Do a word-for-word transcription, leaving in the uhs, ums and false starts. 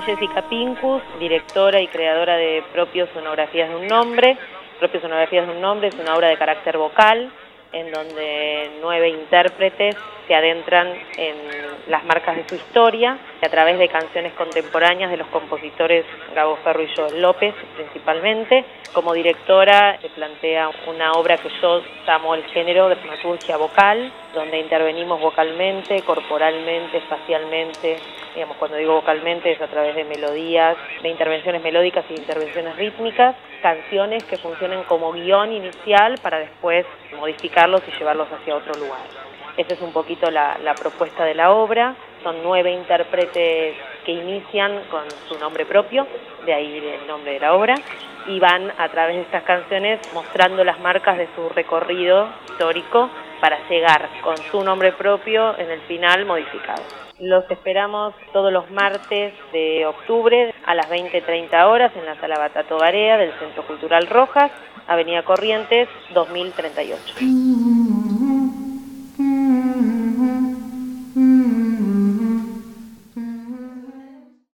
Jessica Pincus, directora y creadora de Propio Sonografías de un Nombre. Propio Sonografías de un Nombre es una obra de carácter vocal, en donde nueve intérpretes se adentran en las marcas de su historia, a través de canciones contemporáneas de los compositores Gabo Ferro y Joel López, principalmente. Como directora se plantea una obra que yo llamo el género de dramaturgia vocal, donde intervenimos vocalmente, corporalmente, espacialmente. Digamos, cuando digo vocalmente es a través de melodías, de intervenciones melódicas y de intervenciones rítmicas, canciones que funcionen como guión inicial para después modificarlos y llevarlos hacia otro lugar. Esa es un poquito la, la propuesta de la obra. Son nueve intérpretes que inician con su nombre propio, de ahí el nombre de la obra, y van a través de estas canciones mostrando las marcas de su recorrido histórico para llegar con su nombre propio en el final modificado. Los esperamos todos los martes de octubre a las veinte treinta horas en la Sala Batato Barea del Centro Cultural Rojas, Avenida Corrientes dos mil treinta y ocho.